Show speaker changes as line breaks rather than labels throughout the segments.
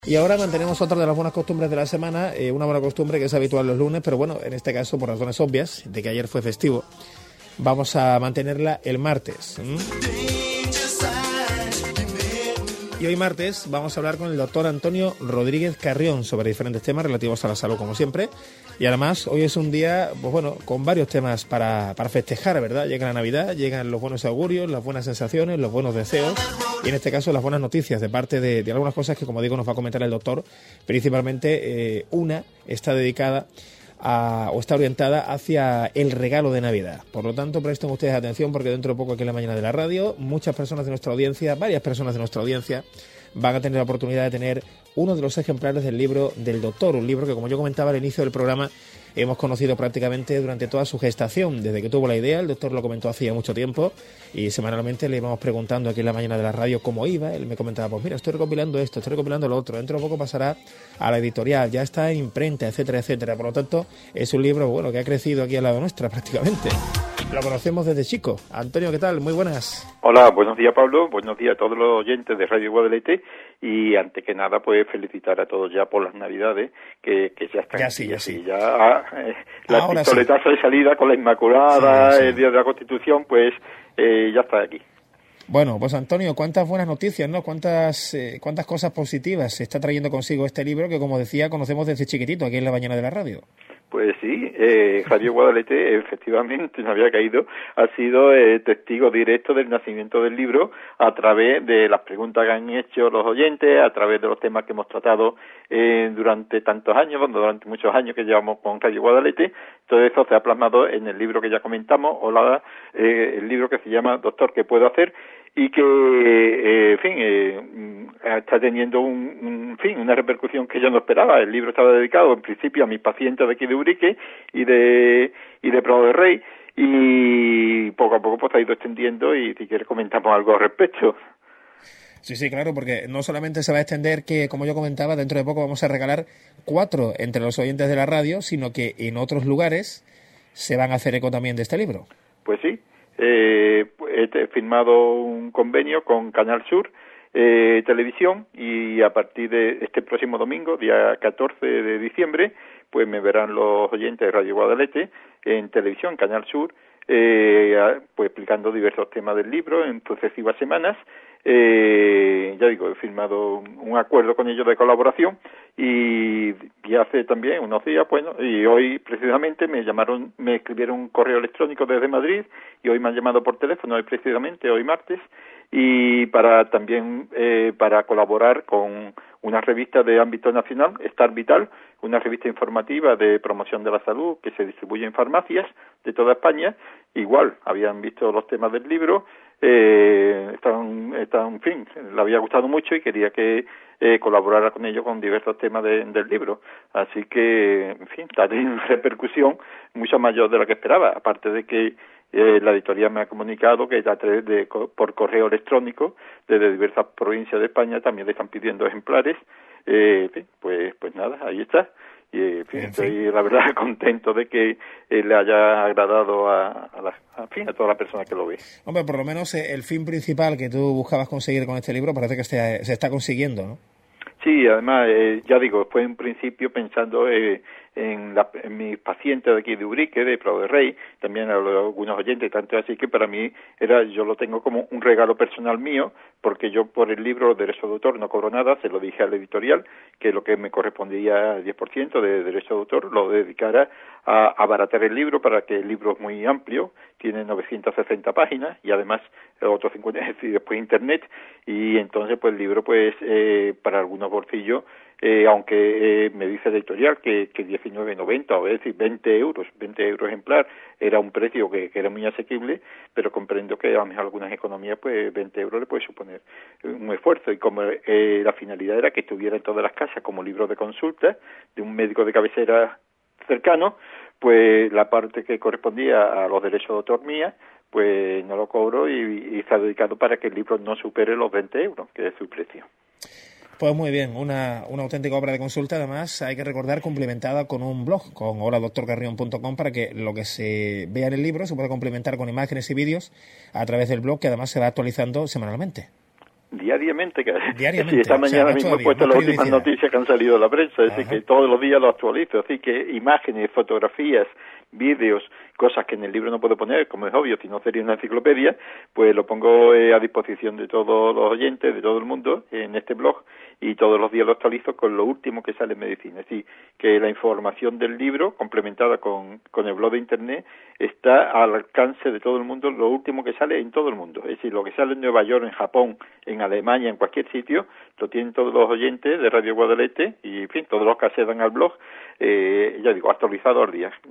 Y ahora mantenemos otra de las buenas costumbres de la semana, una buena costumbre que es habitual los lunes, pero bueno, en este caso por razones obvias, de que ayer fue festivo, vamos a mantenerla el martes. Y hoy martes vamos a hablar con el doctor Antonio Rodríguez Carrión sobre diferentes temas relativos a la salud, como siempre. Y además, hoy es un día, pues bueno, con varios temas para festejar, ¿verdad? Llega la Navidad, llegan los buenos augurios, las buenas sensaciones, los buenos deseos y en este caso las buenas noticias de parte de algunas cosas que, como digo, nos va a comentar el doctor. Principalmente una está dedicada o está orientada hacia el regalo de Navidad. Por lo tanto, presten ustedes atención porque dentro de poco aquí en la mañana de la radio, muchas personas de nuestra audiencia, varias personas de nuestra audiencia, van a tener la oportunidad de tener uno de los ejemplares del libro del doctor, un libro que, como yo comentaba al inicio del programa, hemos conocido prácticamente durante toda su gestación. Desde que tuvo la idea, el doctor lo comentó hace ya mucho tiempo y semanalmente le íbamos preguntando aquí en la mañana de la radio cómo iba. Él me comentaba, pues mira, estoy recopilando esto, estoy recopilando lo otro, dentro de poco pasará a la editorial, ya está en imprenta, etcétera, etcétera. Por lo tanto, es un libro bueno que ha crecido aquí al lado nuestra prácticamente. Lo conocemos desde chico. Antonio, ¿qué tal? Muy buenas.
Hola, buenos días, Pablo. Buenos días a todos los oyentes de Radio Guadalete. Y antes que nada, pues felicitar a todos ya por las Navidades, que ya están.
Ya sí.
La pistoletazo de salida con la Inmaculada, sí. El Día de la Constitución, pues ya está aquí.
Bueno, pues Antonio, cuántas buenas noticias, ¿no? Cuántas cosas positivas se está trayendo consigo este libro que, como decía, conocemos desde chiquitito aquí en la mañana de la radio.
Pues sí, Radio Guadalete efectivamente no había caído, ha sido testigo directo del nacimiento del libro a través de las preguntas que han hecho los oyentes, a través de los temas que hemos tratado durante tantos años, durante muchos años que llevamos con Radio Guadalete. Todo eso se ha plasmado en el libro que ya comentamos, el libro que se llama Doctor, ¿qué puedo hacer? Y que, está teniendo una repercusión que yo no esperaba. El libro estaba dedicado en principio a mis pacientes de aquí de Urique y de Prado de Rey, y poco a poco pues ha ido extendiendo, y si quieres comentamos algo al respecto.
Sí, claro, porque no solamente se va a extender que, como yo comentaba, dentro de poco vamos a regalar 4 entre los oyentes de la radio, sino que en otros lugares se van a hacer eco también de este libro.
Pues sí. He firmado un convenio con Canal Sur Televisión, y a partir de este próximo domingo, día 14 de diciembre, pues me verán los oyentes de Radio Guadalete en televisión, Canal Sur, pues explicando diversos temas del libro en sucesivas semanas. Ya digo, he firmado un acuerdo con ellos de colaboración, y hace también unos días, bueno, y hoy precisamente me escribieron un correo electrónico desde Madrid, y hoy me han llamado por teléfono, hoy martes, y para colaborar con una revista de ámbito nacional, Star Vital, una revista informativa de promoción de la salud que se distribuye en farmacias de toda España. Igual habían visto los temas del libro, le había gustado mucho y quería que colaborara con ellos con diversos temas del libro. Así que, en fin, ha tenido una repercusión mucho mayor de la que esperaba, aparte de que la editorial me ha comunicado que por correo electrónico desde diversas provincias de España también le están pidiendo ejemplares. Pues nada, ahí está. Y estoy la verdad contento de que le haya agradado a todas las personas que lo ve.
Hombre, por lo menos el fin principal que tú buscabas conseguir con este libro parece que se está consiguiendo, ¿no?
Sí, además, ya digo, fue en principio pensando en mis pacientes de aquí de Urique, de Prado de Rey, también algunos oyentes, tanto así que para mí yo lo tengo como un regalo personal mío, porque yo por el libro Derecho de Autor no cobro nada, se lo dije al editorial, que lo que me correspondía al 10% de Derecho de Autor lo dedicara a abaratar el libro, para que el libro es muy amplio, tiene 960 páginas, y además otros 50, es decir, después Internet, y entonces pues el libro pues para algunos bolsillos, aunque me dice el editorial que 19,90, o es decir, 20 euros ejemplar, era un precio que era muy asequible, pero comprendo que a lo mejor algunas economías, pues 20 euros le puede suponer un esfuerzo, y como la finalidad era que estuviera en todas las casas como libro de consulta de un médico de cabecera cercano, pues la parte que correspondía a los derechos de autor mía, pues no lo cobro, y está dedicado para que el libro no supere los 20 euros, que es su precio.
Pues muy bien, una auténtica obra de consulta, además hay que recordar, complementada con un blog, con holadoctorcarrion.com, para que lo que se vea en el libro se pueda complementar con imágenes y vídeos a través del blog, que además se va actualizando semanalmente.
Diariamente.
Diariamente.
Sí, esta mañana mismo he puesto las últimas
periodicidad.
noticias que han salido de la prensa, así que todos los días lo actualizo, así que imágenes, fotografías, vídeos, cosas que en el libro no puedo poner, como es obvio, si no sería una enciclopedia, pues lo pongo a disposición de todos los oyentes, de todo el mundo, en este blog, y todos los días lo actualizo con lo último que sale en medicina. Es decir, que la información del libro, complementada con el blog de Internet, está al alcance de todo el mundo, lo último que sale en todo el mundo. Es decir, lo que sale en Nueva York, en Japón, en Alemania, en cualquier sitio, lo tienen todos los oyentes de Radio Guadalete y, en fin, todos los que accedan al blog, ya digo, actualizado al día.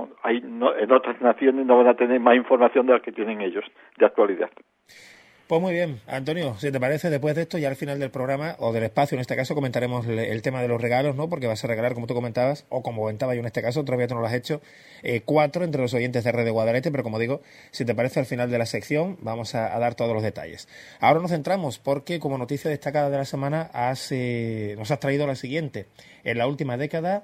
En otras naciones no van a tener más información de la que tienen ellos, de actualidad.
Pues muy bien, Antonio, si te parece, después de esto, ya al final del programa, o del espacio en este caso, comentaremos el tema de los regalos, ¿no? Porque vas a regalar, como tú comentabas, o como comentaba yo en este caso, todavía tú no lo has hecho, 4 entre los oyentes de Radio Guadalete, pero como digo, si te parece, al final de la sección vamos a dar todos los detalles. Ahora nos centramos, porque como noticia destacada de la semana nos has traído la siguiente. En la última década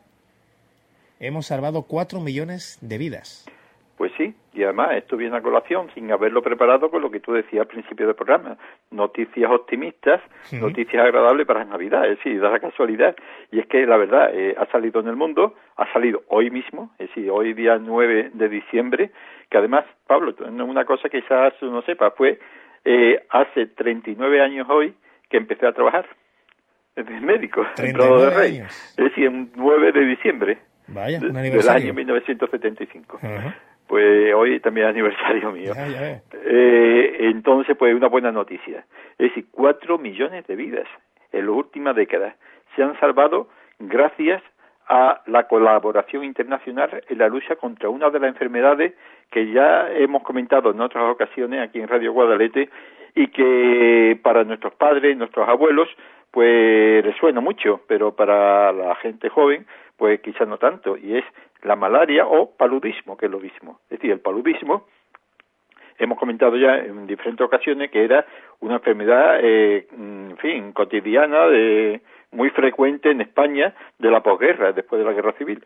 hemos salvado 4 millones de vidas.
Pues sí, y además esto viene a colación sin haberlo preparado con lo que tú decías al principio del programa. Noticias optimistas, noticias agradables para Navidad, es decir, da la casualidad. Y es que la verdad ha salido en el mundo, ha salido hoy mismo, es decir, hoy día 9 de diciembre, que además, Pablo, una cosa que quizás no sepa, fue hace 39 años hoy que empecé a trabajar. Es médico, en Prado de Rey. Es decir, el 9 de diciembre.
Vaya, un aniversario.
Del año 1975.
Uh-huh.
Pues hoy también es aniversario mío.
Ya.
Entonces, pues una buena noticia. Es decir, 4 millones de vidas en las últimas décadas se han salvado gracias a la colaboración internacional en la lucha contra una de las enfermedades que ya hemos comentado en otras ocasiones aquí en Radio Guadalete y que para nuestros padres, nuestros abuelos, pues les suena mucho, pero para la gente joven, pues quizás no tanto, y es la malaria o paludismo, que es lo mismo. Es decir, el paludismo, hemos comentado ya en diferentes ocasiones que era una enfermedad, en fin, cotidiana, muy frecuente en España de la posguerra, después de la guerra civil.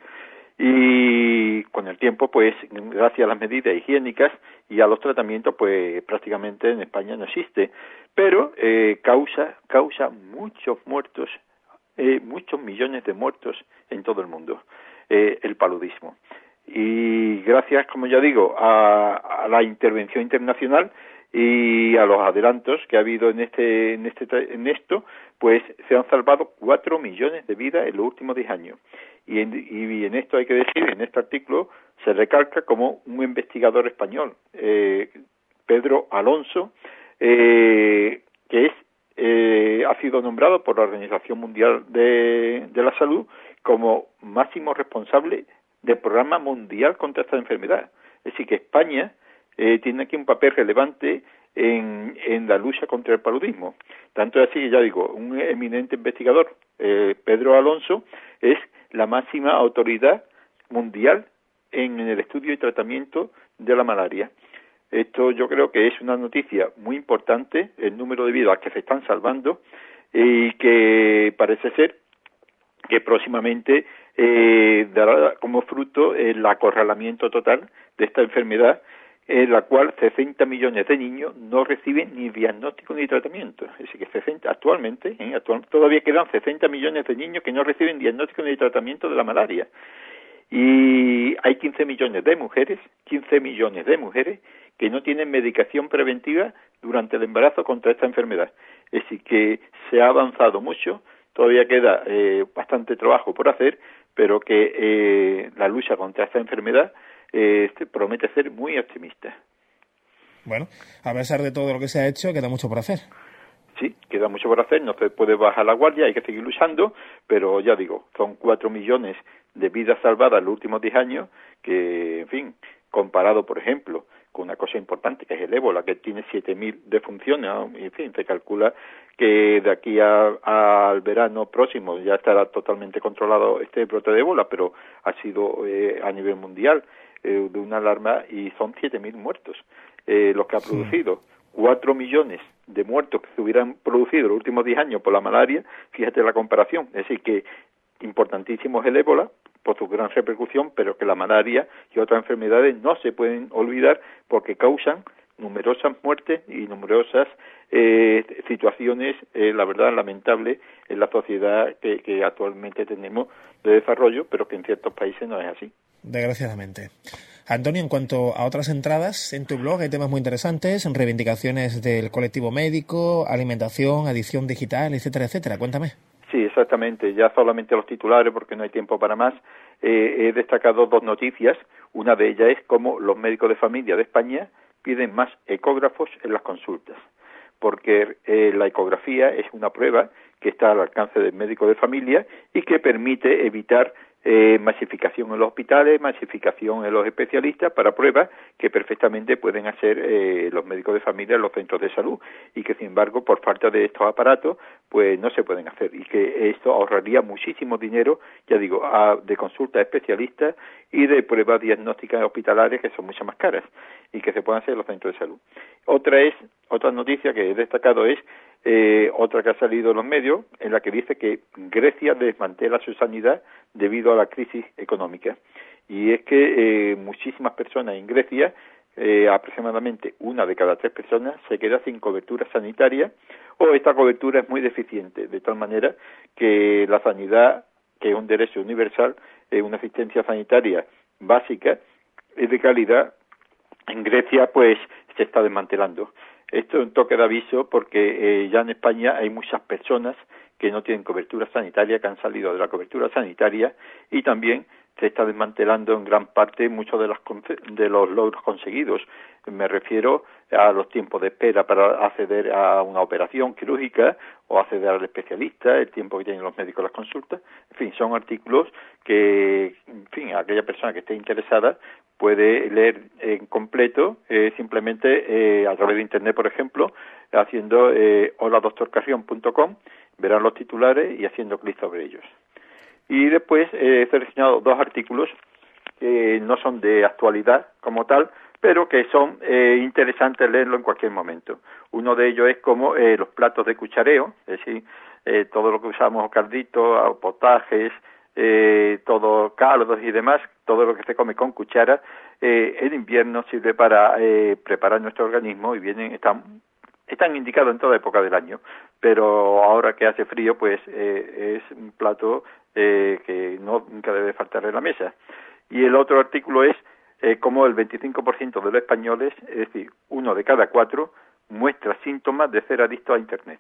Y con el tiempo, pues, gracias a las medidas higiénicas y a los tratamientos, pues, prácticamente en España no existe. Pero causa muchos muertos, muchos millones de muertos en todo el mundo, el paludismo. Y gracias, como ya digo, a la intervención internacional y a los adelantos que ha habido en esto, pues se han salvado 4 millones de vidas en los últimos 10 años. Y en esto hay que decir, en este artículo se recalca como un investigador español, Pedro Alonso, que ha sido nombrado por la Organización Mundial de la Salud como máximo responsable del programa mundial contra esta enfermedad. Es decir, que España tiene aquí un papel relevante en la lucha contra el paludismo. Tanto es así que, ya digo, un eminente investigador, Pedro Alonso, es la máxima autoridad mundial en el estudio y tratamiento de la malaria. Esto yo creo que es una noticia muy importante, el número de vidas que se están salvando y que parece ser que próximamente dará como fruto el acorralamiento total de esta enfermedad, en la cual 60 millones de niños no reciben ni diagnóstico ni tratamiento. Es decir, que actualmente todavía quedan 60 millones de niños que no reciben diagnóstico ni tratamiento de la malaria. Y hay 15 millones de mujeres que no tienen medicación preventiva durante el embarazo contra esta enfermedad. Es decir, que se ha avanzado mucho, todavía queda bastante trabajo por hacer, pero que la lucha contra esta enfermedad promete ser muy optimista.
Bueno, a pesar de todo lo que se ha hecho, queda mucho por hacer.
Sí, queda mucho por hacer, no se puede bajar la guardia, hay que seguir luchando, pero ya digo, son 4 millones de vidas salvadas en los últimos 10 años, que, en fin, comparado, por ejemplo, con una cosa importante que es el ébola, que tiene 7.000 defunciones, en fin, se calcula que de aquí al verano próximo ya estará totalmente controlado este brote de ébola, pero ha sido a nivel mundial de una alarma y son 7.000 muertos los que ha producido. 4 millones de muertos que se hubieran producido en los últimos 10 años por la malaria, fíjate la comparación, es decir que importantísimo es el ébola por su gran repercusión, pero que la malaria y otras enfermedades no se pueden olvidar porque causan numerosas muertes y numerosas situaciones, la verdad, lamentables en la sociedad que actualmente tenemos de desarrollo, pero que en ciertos países no es así.
Desgraciadamente. Antonio, en cuanto a otras entradas, en tu blog hay temas muy interesantes, reivindicaciones del colectivo médico, alimentación, adicción digital, etcétera, etcétera. Cuéntame.
Sí, exactamente. Ya solamente los titulares, porque no hay tiempo para más. He destacado dos noticias. Una de ellas es cómo los médicos de familia de España piden más ecógrafos en las consultas, porque la ecografía es una prueba que está al alcance del médico de familia y que permite evitar masificación en los hospitales, masificación en los especialistas para pruebas que perfectamente pueden hacer los médicos de familia en los centros de salud y que sin embargo por falta de estos aparatos pues no se pueden hacer y que esto ahorraría muchísimo dinero, ya digo, de consulta a especialistas y de pruebas diagnósticas hospitalarias que son mucho más caras y que se pueden hacer en los centros de salud. Otra noticia que he destacado es otra que ha salido en los medios, en la que dice que Grecia desmantela su sanidad debido a la crisis económica. Y es que muchísimas personas en Grecia, aproximadamente 1 de cada 3 personas, se queda sin cobertura sanitaria o esta cobertura es muy deficiente, de tal manera que la sanidad, que es un derecho universal, una asistencia sanitaria básica y de calidad, en Grecia pues se está desmantelando. Esto es un toque de aviso porque ya en España hay muchas personas que no tienen cobertura sanitaria, que han salido de la cobertura sanitaria y también se está desmantelando en gran parte muchos de los logros conseguidos. Me refiero a los tiempos de espera para acceder a una operación quirúrgica o acceder al especialista, el tiempo que tienen los médicos en las consultas. En fin, son artículos que, en fin, aquella persona que esté interesada puede leer en completo simplemente a través de Internet, por ejemplo, haciendo holadoctorcarrion.com, verán los titulares y haciendo clic sobre ellos. Y después he seleccionado 2 artículos que no son de actualidad como tal, pero que son interesantes leerlo en cualquier momento. Uno de ellos es como los platos de cuchareo, es decir, todo lo que usamos, calditos, potajes, todo caldos y demás, todo lo que se come con cuchara, en invierno sirve para preparar nuestro organismo y están indicados en toda época del año, pero ahora que hace frío, pues es un plato que nunca debe faltar en la mesa. Y el otro artículo es cómo el 25% de los españoles, es decir, 1 de cada 4, muestra síntomas de ser adicto a Internet.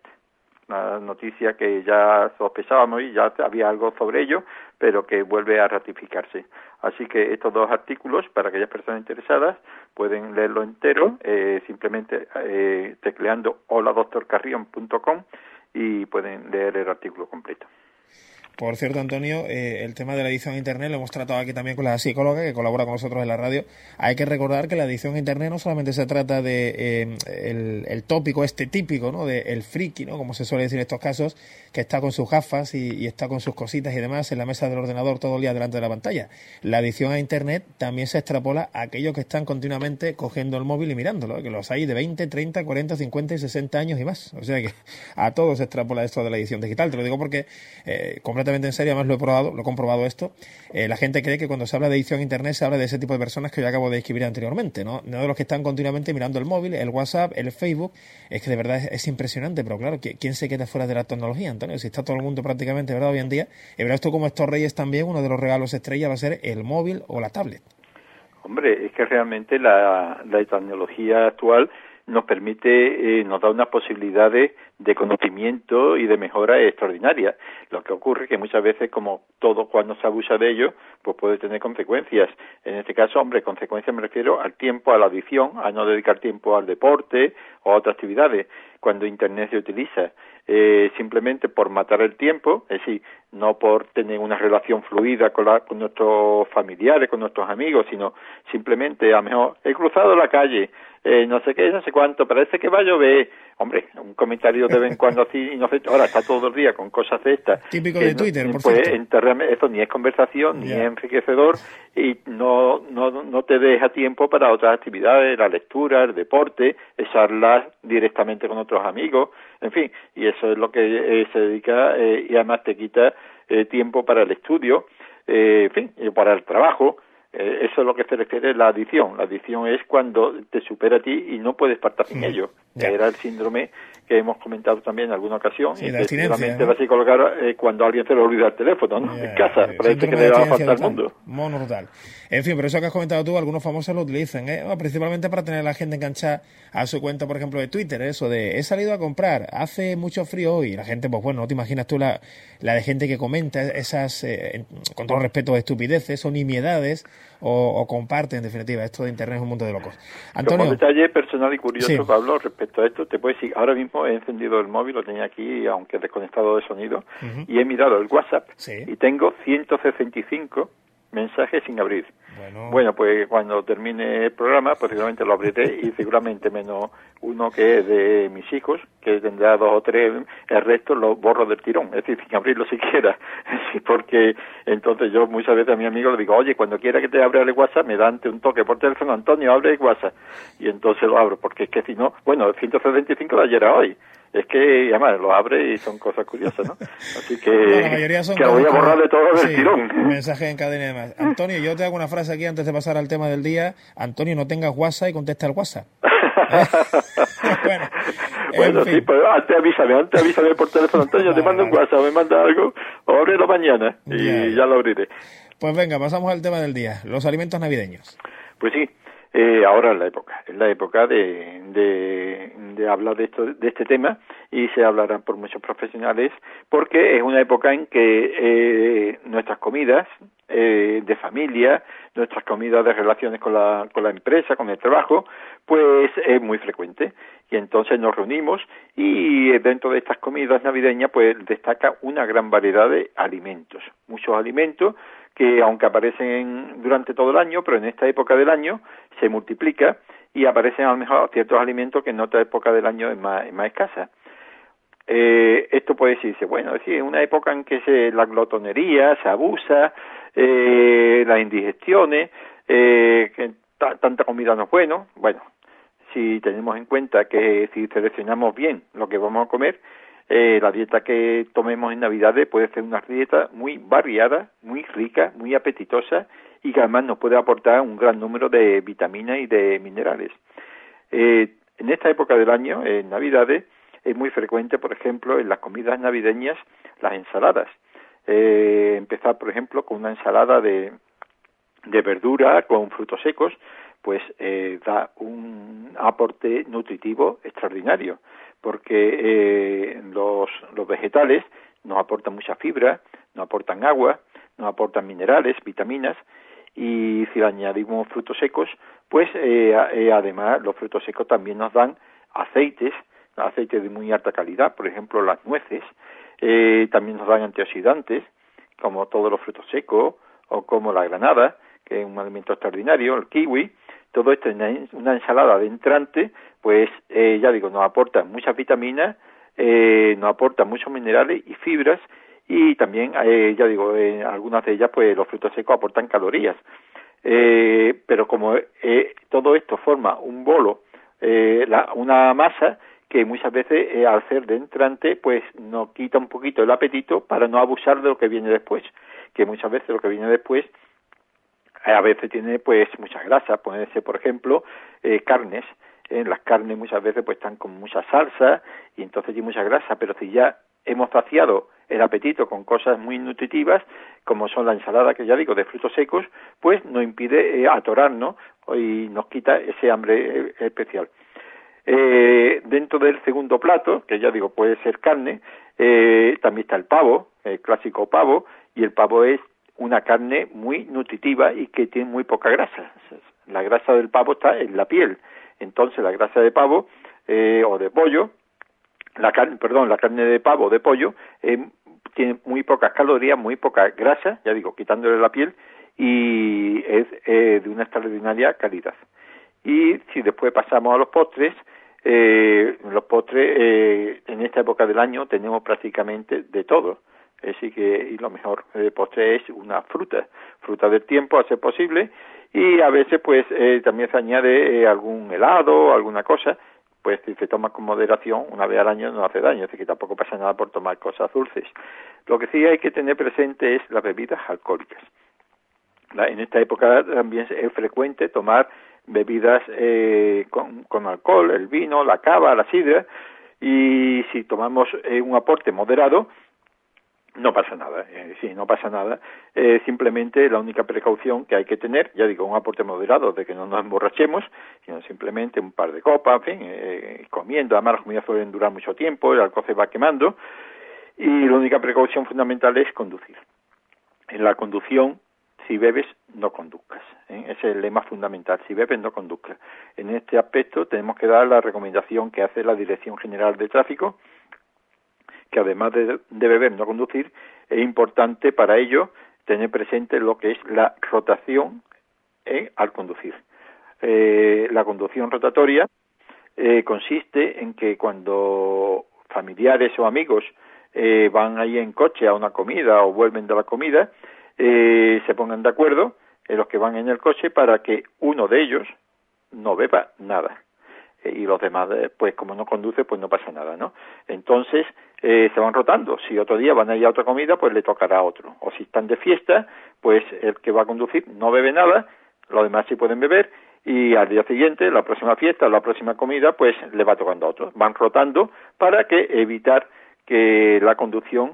Una noticia que ya sospechábamos y ya había algo sobre ello, pero que vuelve a ratificarse. Así que estos 2 artículos, para aquellas personas interesadas, pueden leerlo entero, simplemente tecleando holadoctorcarrion.com y pueden leer el artículo completo.
Por cierto, Antonio, el tema de la adicción a Internet lo hemos tratado aquí también con la psicóloga que colabora con nosotros en la radio. Hay que recordar que la adicción a Internet no solamente se trata de el tópico típico, ¿no? De el friki, ¿no? Como se suele decir en estos casos, que está con sus gafas y está con sus cositas y demás en la mesa del ordenador todo el día delante de la pantalla. La adicción a Internet también se extrapola a aquellos que están continuamente cogiendo el móvil y mirándolo, que los hay de 20, 30, 40, 50 y 60 años y más. O sea que a todos se extrapola esto de la adicción digital. Te lo digo porque completamente en serio, además lo he comprobado esto. La gente cree que cuando se habla de adicción a Internet se habla de ese tipo de personas que yo acabo de describir anteriormente, ¿no? No de los que están continuamente mirando el móvil, el WhatsApp, el Facebook. Es que de verdad es impresionante, pero claro, ¿quién se queda fuera de la tecnología, Antonio? Si está todo el mundo prácticamente, ¿verdad? Hoy en día. Y verás tú como estos reyes también, uno de los regalos estrella va a ser el móvil o la tablet.
Hombre, es que realmente la tecnología actual nos permite, nos da unas posibilidades de conocimiento y de mejora extraordinarias. Lo que ocurre es que muchas veces, como todo cuando se abusa de ello, pues puede tener consecuencias. En este caso, hombre, consecuencias me refiero al tiempo, a la adicción, a no dedicar tiempo al deporte o a otras actividades. Cuando Internet se utiliza simplemente por matar el tiempo, es decir, no por tener una relación fluida con nuestros familiares, con nuestros amigos, sino simplemente, a lo mejor, he cruzado la calle, no sé qué, no sé cuánto, parece que va a llover. Hombre, un comentario de vez en cuando así, ahora está todo el día con cosas de estas.
Típico de Twitter, por
pues,
cierto.
Eso ni es conversación, ni es enriquecedor, y no te deja tiempo para otras actividades, la lectura, el deporte, charlas directamente con otros amigos, en fin, y eso es lo que se dedica, y además te quita tiempo para el estudio, en fin, y para el trabajo. eso es lo que se refiere a la adicción. La adicción es cuando te supera a ti y no puedes partir sin ello. Que era el síndrome que hemos comentado también en alguna ocasión.
Sí,
y
la
que
abstinencia,
seguramente
¿no?
vas a colocar cuando alguien se le olvida el teléfono, ¿no? En casa, parece que le va a faltar al mundo.
Mono total. En fin, pero eso que has comentado tú, algunos famosos lo utilizan, principalmente para tener a la gente enganchada a su cuenta, por ejemplo, de Twitter, eso de he salido a comprar, hace mucho frío hoy, la gente, pues bueno, no te imaginas tú la de gente que comenta esas, con todo respeto, estupideces o nimiedades, o comparte, en definitiva, esto de Internet es un mundo de locos. Antonio.
Como detalle personal y curioso,
Sí.
Pablo, respecto a esto, te puedo decir, ahora mismo he encendido el móvil, lo tenía aquí, aunque desconectado de sonido, y he mirado el WhatsApp,
Sí.
y tengo 165 mensajes sin abrir. Bueno, pues cuando termine el programa, pues seguramente lo abriré y seguramente menos uno que es de mis hijos, que tendrá 2 o 3, el resto lo borro del tirón, es decir, sin abrirlo siquiera. Sí, porque entonces yo muchas veces a mi amigo le digo, oye, cuando quiera que te abra el WhatsApp, me da un toque por teléfono, Antonio, abre el WhatsApp. Y entonces lo abro, porque es que si no, bueno, el 175 de ayer a hoy. Es que, además, lo abre y son cosas curiosas, ¿no? Así que,
bueno, la mayoría son
que lo voy a borrar de todo del
sí,
tirón.
Mensaje en cadena y demás. Antonio, yo te hago una frase aquí antes de pasar al tema del día. Antonio, no tengas WhatsApp y contesta al WhatsApp.
Bueno, sí, pero antes avísame por teléfono, Antonio, te mando un WhatsApp, me manda algo, o ábrelo mañana y ya lo abriré.
Pues venga, pasamos al tema del día, los alimentos navideños.
Pues sí, ahora es la época de hablar de este tema, y se hablará por muchos profesionales, porque es una época en que nuestras comidas de familia, nuestras comidas de relaciones con la empresa, con el trabajo, pues es muy frecuente. Y entonces nos reunimos y dentro de estas comidas navideñas pues destaca una gran variedad de alimentos, muchos alimentos que aunque aparecen durante todo el año, pero en esta época del año se multiplica y aparecen a lo mejor ciertos alimentos que en otra época del año es más escasa. Esto puede decirse, bueno, es decir, en una época en que la glotonería se abusa, las indigestiones, que tanta comida no es bueno. Bueno, si tenemos en cuenta que si seleccionamos bien lo que vamos a comer, la dieta que tomemos en Navidades puede ser una dieta muy variada, muy rica, muy apetitosa, y que además nos puede aportar un gran número de vitaminas y de minerales. En esta época del año, en Navidades, es muy frecuente, por ejemplo, en las comidas navideñas, las ensaladas. Empezar, por ejemplo, con una ensalada de verdura con frutos secos, pues da un aporte nutritivo extraordinario, porque los vegetales nos aportan mucha fibra, nos aportan agua, nos aportan minerales, vitaminas, y si le añadimos frutos secos, pues además los frutos secos también nos dan aceites de muy alta calidad, por ejemplo las nueces, también nos dan antioxidantes, como todos los frutos secos, o como la granada, que es un alimento extraordinario, el kiwi. Todo esto en una ensalada de entrante, pues ya digo, nos aporta muchas vitaminas, nos aporta muchos minerales y fibras, y también, ya digo, algunas de ellas, pues los frutos secos aportan calorías. Pero como todo esto forma un bolo, una masa que muchas veces al ser de entrante, pues nos quita un poquito el apetito para no abusar de lo que viene después, que muchas veces lo que viene después a veces tiene pues mucha grasa. Puede ser, por ejemplo, carnes. Las carnes muchas veces pues están con mucha salsa y entonces tiene mucha grasa, pero si ya hemos saciado el apetito con cosas muy nutritivas, como son la ensalada, que ya digo, de frutos secos, pues nos impide atorarnos y nos quita ese hambre especial. Dentro del segundo plato, que ya digo puede ser carne, también está el pavo, el clásico pavo, y el pavo es una carne muy nutritiva y que tiene muy poca grasa. La grasa del pavo está en la piel, entonces la grasa de pavo o de pollo, la carne de pavo o de pollo tiene muy pocas calorías, muy poca grasa, ya digo, quitándole la piel, y es de una extraordinaria calidad. Y si después pasamos a los postres, en esta época del año tenemos prácticamente de todo. Así que, y lo mejor postre es una fruta del tiempo a ser posible, y a veces pues también se añade algún helado, alguna cosa, pues si se toma con moderación, una vez al año no hace daño, así que tampoco pasa nada por tomar cosas dulces. Lo que sí hay que tener presente es las bebidas alcohólicas. En esta época también es frecuente tomar bebidas con alcohol, el vino, la cava, la sidra, y si tomamos un aporte moderado, no pasa nada, sí, no pasa nada. Simplemente la única precaución que hay que tener, ya digo, un aporte moderado de que no nos emborrachemos, sino simplemente un par de copas, en fin, comiendo. Además, las comidas suelen durar mucho tiempo, el alcohol se va quemando, y la única precaución fundamental es conducir. En la conducción, si bebes, no conduzcas. Ese es el lema fundamental. Si bebes, no conduzcas. En este aspecto tenemos que dar la recomendación que hace la Dirección General de Tráfico, que además de beber, no conducir, es importante para ello tener presente lo que es la rotación al conducir. La conducción rotatoria consiste en que cuando familiares o amigos van ahí en coche a una comida o vuelven de la comida, se pongan de acuerdo los que van en el coche para que uno de ellos no beba nada. Y los demás, pues como no conduce, pues no pasa nada, ¿no? Entonces, se van rotando. Si otro día van a ir a otra comida, pues le tocará a otro. O si están de fiesta, pues el que va a conducir no bebe nada, los demás sí pueden beber, y al día siguiente, la próxima fiesta, la próxima comida, pues le va tocando a otro. Van rotando para que evitar que la conducción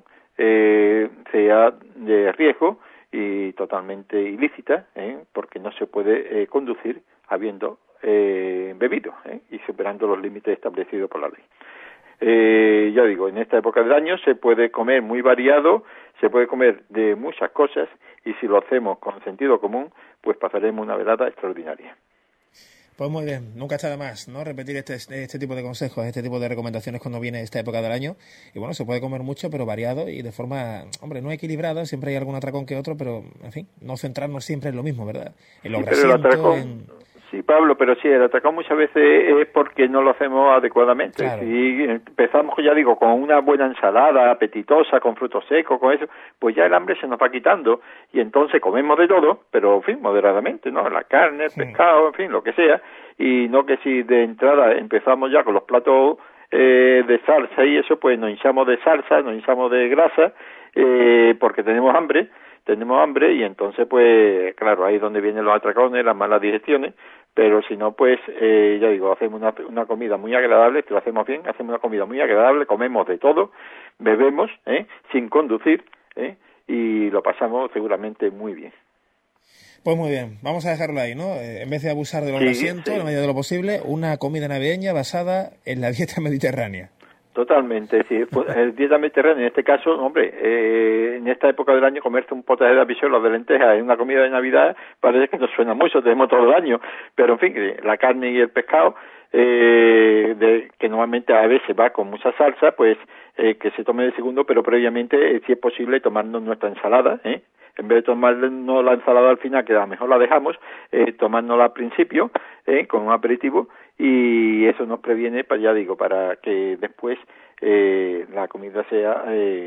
sea de riesgo y totalmente ilícita, porque no se puede conducir habiendo bebido y superando los límites establecidos por la ley. Ya digo, en esta época del año se puede comer muy variado, se puede comer de muchas cosas, y si lo hacemos con sentido común, pues pasaremos una velada extraordinaria.
Pues muy bien, nunca está de más, ¿no? Repetir este tipo de consejos, este tipo de recomendaciones cuando viene esta época del año. Y bueno, se puede comer mucho, pero variado y de forma, hombre, no equilibrada, siempre hay algún atracón que otro, pero, en fin, no centrarnos siempre en lo mismo, ¿verdad? En lo grasiento,
Sí, Pablo, pero sí, el atracón muchas veces es porque no lo hacemos adecuadamente.
Claro.
Si empezamos, ya digo, con una buena ensalada apetitosa, con frutos secos, con eso, pues ya el hambre se nos va quitando, y entonces comemos de todo, pero, en fin, moderadamente, ¿no? La carne, el pescado, en fin, lo que sea, y no que si de entrada empezamos ya con los platos de salsa y eso, pues nos hinchamos de salsa, nos hinchamos de grasa, porque tenemos hambre, y entonces, pues, claro, ahí es donde vienen los atracones, las malas digestiones. Pero si no, pues, ya digo, hacemos una comida muy agradable, que lo hacemos bien, hacemos una comida muy agradable, comemos de todo, bebemos, sin conducir, y lo pasamos seguramente muy bien.
Pues muy bien, vamos a dejarlo ahí, ¿no? En vez de abusar de los grasientos, en la medida de lo posible, una comida navideña basada en la dieta mediterránea.
Totalmente, sí. Pues, dieta mediterránea, en este caso, hombre, en esta época del año comerse un potaje de habichuelas de lentejas en una comida de Navidad parece que nos suena mucho, tenemos todo el año, pero en fin, la carne y el pescado, que normalmente a veces va con mucha salsa, pues que se tome de segundo, pero previamente, si es posible, tomarnos nuestra ensalada, en vez de tomarnos la ensalada al final, que a lo mejor la dejamos, tomárnosla al principio, con un aperitivo, y eso nos previene, pues ya digo, para que después la comida sea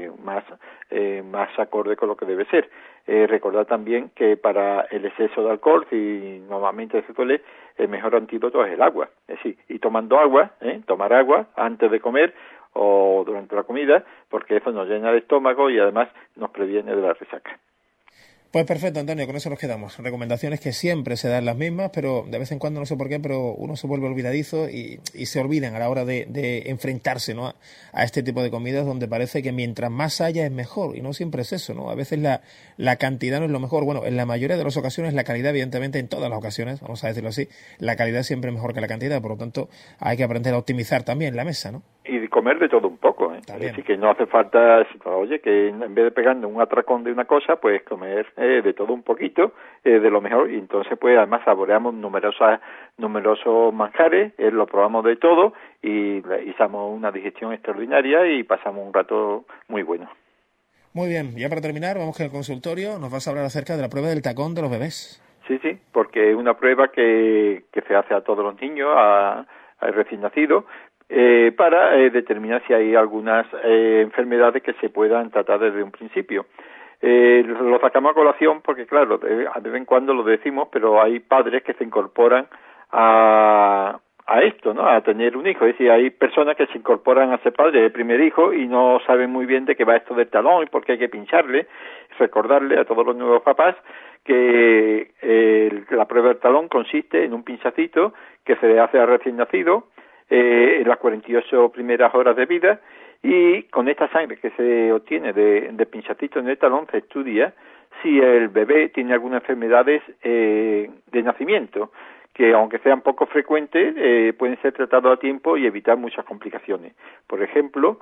más acorde con lo que debe ser. Recordar también que para el exceso de alcohol, si normalmente se suele, el mejor antídoto es el agua. Es decir, y tomando agua, tomar agua antes de comer o durante la comida, porque eso nos llena el estómago y además nos previene de la resaca.
Pues perfecto, Antonio, con eso nos quedamos. Recomendaciones que siempre se dan las mismas, pero de vez en cuando, no sé por qué, pero uno se vuelve olvidadizo y se olvidan a la hora de enfrentarse, ¿no? a este tipo de comidas donde parece que mientras más haya es mejor, y no siempre es eso, ¿no? A veces la cantidad no es lo mejor. Bueno, en la mayoría de las ocasiones la calidad, evidentemente, en todas las ocasiones, vamos a decirlo así, la calidad siempre es mejor que la cantidad, por lo tanto hay que aprender a optimizar también la mesa, ¿no?
Y comer de todo un poco, Es decir, que no hace falta, oye, que en vez de pegarle un atracón de una cosa, pues comer de todo un poquito, de lo mejor, y entonces pues además saboreamos numerosos manjares, lo probamos de todo, y hicimos una digestión extraordinaria y pasamos un rato muy bueno.
Muy bien, ya para terminar, vamos con el consultorio, nos vas a hablar acerca de la prueba del tacón de los bebés.
Sí, porque es una prueba que se hace a todos los niños, al recién nacido, para determinar si hay algunas enfermedades que se puedan tratar desde un principio. Lo sacamos a colación porque, claro, de vez en cuando lo decimos, pero hay padres que se incorporan a a esto, ¿no? A tener un hijo. Es decir, hay personas que se incorporan a ser padres del primer hijo y no saben muy bien de qué va esto del talón y por qué hay que pincharle. Recordarle a todos los nuevos papás que la prueba del talón consiste en un pinchacito que se le hace al recién nacido en las 48 primeras horas de vida, y con esta sangre que se obtiene de pinchacito en el talón se estudia si el bebé tiene algunas enfermedades de nacimiento, que aunque sean poco frecuentes, pueden ser tratados a tiempo y evitar muchas complicaciones. Por ejemplo,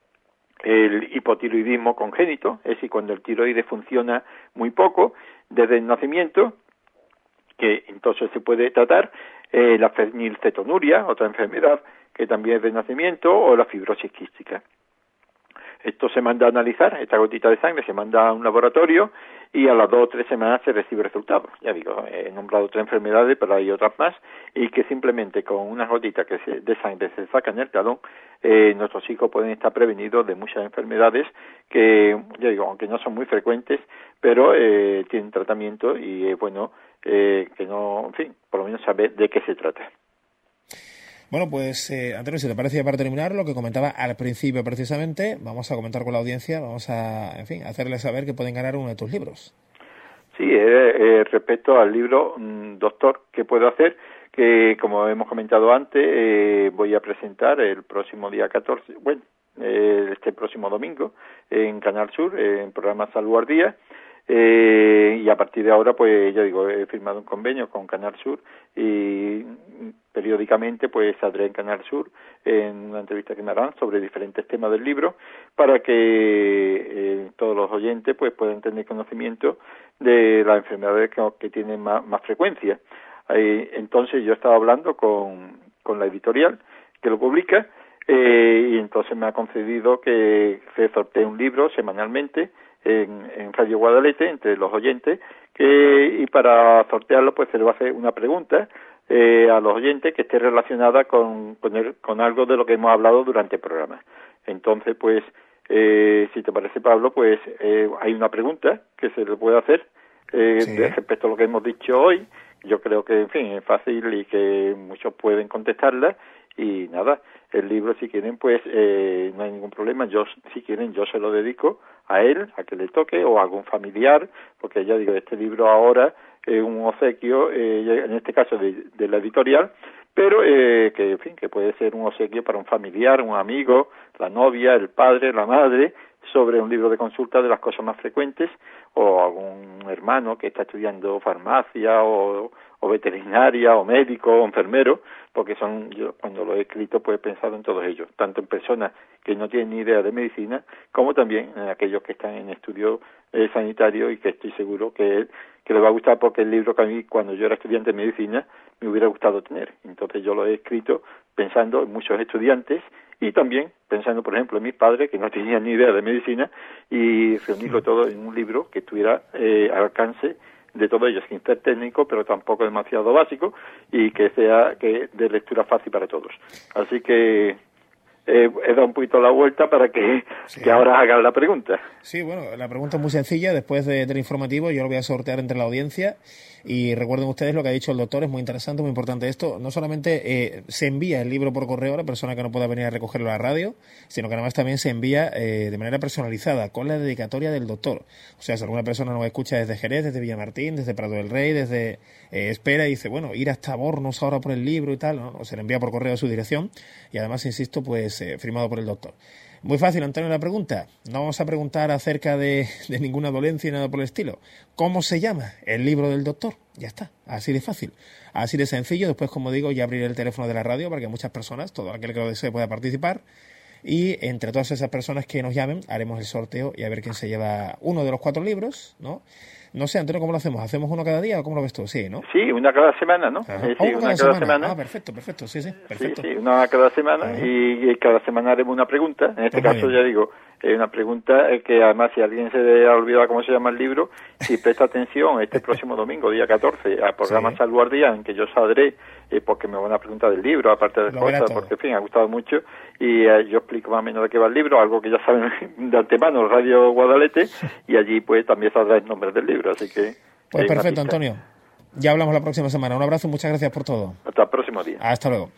el hipotiroidismo congénito, es decir, cuando el tiroides funciona muy poco desde el nacimiento, que entonces se puede tratar, la fenilcetonuria, otra enfermedad que también es de nacimiento, o la fibrosis quística. Esto se manda a analizar, esta gotita de sangre se manda a un laboratorio y a las 2 o 3 semanas se recibe resultados. Ya digo, he nombrado 3 enfermedades, pero hay otras más, y que simplemente con unas gotitas de sangre se sacan el talón, nuestros hijos pueden estar prevenidos de muchas enfermedades que, ya digo, aunque no son muy frecuentes, pero tienen tratamiento y es bueno que no, en fin, por lo menos saber de qué se trata.
Bueno, pues Antonio, si te parece, ya para terminar, lo que comentaba al principio precisamente, vamos a comentar con la audiencia, vamos a, en fin, hacerles saber que pueden ganar uno de tus libros.
Sí, respecto al libro Doctor, ¿qué puedo hacer? Que, como hemos comentado antes, voy a presentar el próximo día 14, bueno, este próximo domingo, en Canal Sur, en programa Salud al Día. Y a partir de ahora, pues ya digo, he firmado un convenio con Canal Sur y periódicamente pues saldré en Canal Sur en una entrevista que me harán sobre diferentes temas del libro para que todos los oyentes pues puedan tener conocimiento de las enfermedades que tienen más frecuencia. Entonces yo estaba hablando con la editorial que lo publica y entonces me ha concedido que se sortee un libro semanalmente en Radio Guadalete entre los oyentes, y para sortearlo pues se le va a hacer una pregunta a los oyentes que esté relacionada con algo de lo que hemos hablado durante el programa. Entonces pues si te parece, Pablo, pues hay una pregunta que se le puede hacer respecto a lo que hemos dicho hoy. Yo creo que, en fin, es fácil y que muchos pueden contestarla. Y nada, el libro, si quieren, pues no hay ningún problema. Si quieren, yo se lo dedico a él, a que le toque, o a algún familiar, porque ya digo, este libro ahora es un obsequio, en este caso de la editorial, pero que, en fin, que puede ser un obsequio para un familiar, un amigo, la novia, el padre, la madre, sobre un libro de consulta de las cosas más frecuentes, o algún hermano que está estudiando farmacia o veterinaria o médico o enfermero, porque yo cuando lo he escrito pues he pensado en todos ellos, tanto en personas que no tienen ni idea de medicina como también en aquellos que están en estudio sanitario, y que estoy seguro que les va a gustar, porque el libro que a mí cuando yo era estudiante de medicina me hubiera gustado tener. Entonces yo lo he escrito pensando en muchos estudiantes y también pensando, por ejemplo, en mis padres que no tenían ni idea de medicina, y reunirlo todo en un libro que estuviera al alcance de todos ellos, sin ser técnico, pero tampoco demasiado básico, y que sea de lectura fácil para todos. Así que he dado un poquito la vuelta para que ahora hagan la pregunta.
Sí, bueno, la pregunta es muy sencilla. Después del informativo yo lo voy a sortear entre la audiencia, y recuerden ustedes lo que ha dicho el doctor, es muy interesante, muy importante esto. No solamente se envía el libro por correo a la persona que no pueda venir a recogerlo a la radio, sino que además también se envía de manera personalizada, con la dedicatoria del doctor. O sea, si alguna persona nos escucha desde Jerez, desde Villamartín, desde Prado del Rey, desde Espera, y dice, bueno, ir hasta Bornos ahora por el libro y tal, ¿no? Se le envía por correo a su dirección, y además, insisto, pues firmado por el doctor. Muy fácil, Antonio, la pregunta. No vamos a preguntar acerca de ninguna dolencia y nada por el estilo. ¿Cómo se llama el libro del doctor? Ya está, así de fácil, así de sencillo. Después, como digo, ya abriré el teléfono de la radio para que muchas personas, todo aquel que lo desee, pueda participar. Y entre todas esas personas que nos llamen, haremos el sorteo y a ver quién se lleva uno de los 4 libros, ¿no? No sé, Antonio, ¿cómo lo hacemos? ¿Hacemos uno cada día o cómo lo ves tú? Sí, ¿no?
Sí, una cada semana, ¿no?
Sí, una cada semana. Ah, perfecto, sí, perfecto.
Sí, una cada semana, y cada semana haremos una pregunta. En este caso, ya digo, una pregunta que además, si alguien se ha olvidado cómo se llama el libro, si presta atención este próximo domingo, día 14, al programa Salud al Día, en que yo saldré, porque me van a preguntar del libro, aparte de cosas, porque, en fin, ha gustado mucho, y yo explico más o menos de qué va el libro, algo que ya saben de antemano, Radio Guadalete, y allí pues también saldrá el nombre del libro, así que...
Pues perfecto, Antonio. Ya hablamos la próxima semana. Un abrazo y muchas gracias por todo.
Hasta el próximo día.
Hasta luego.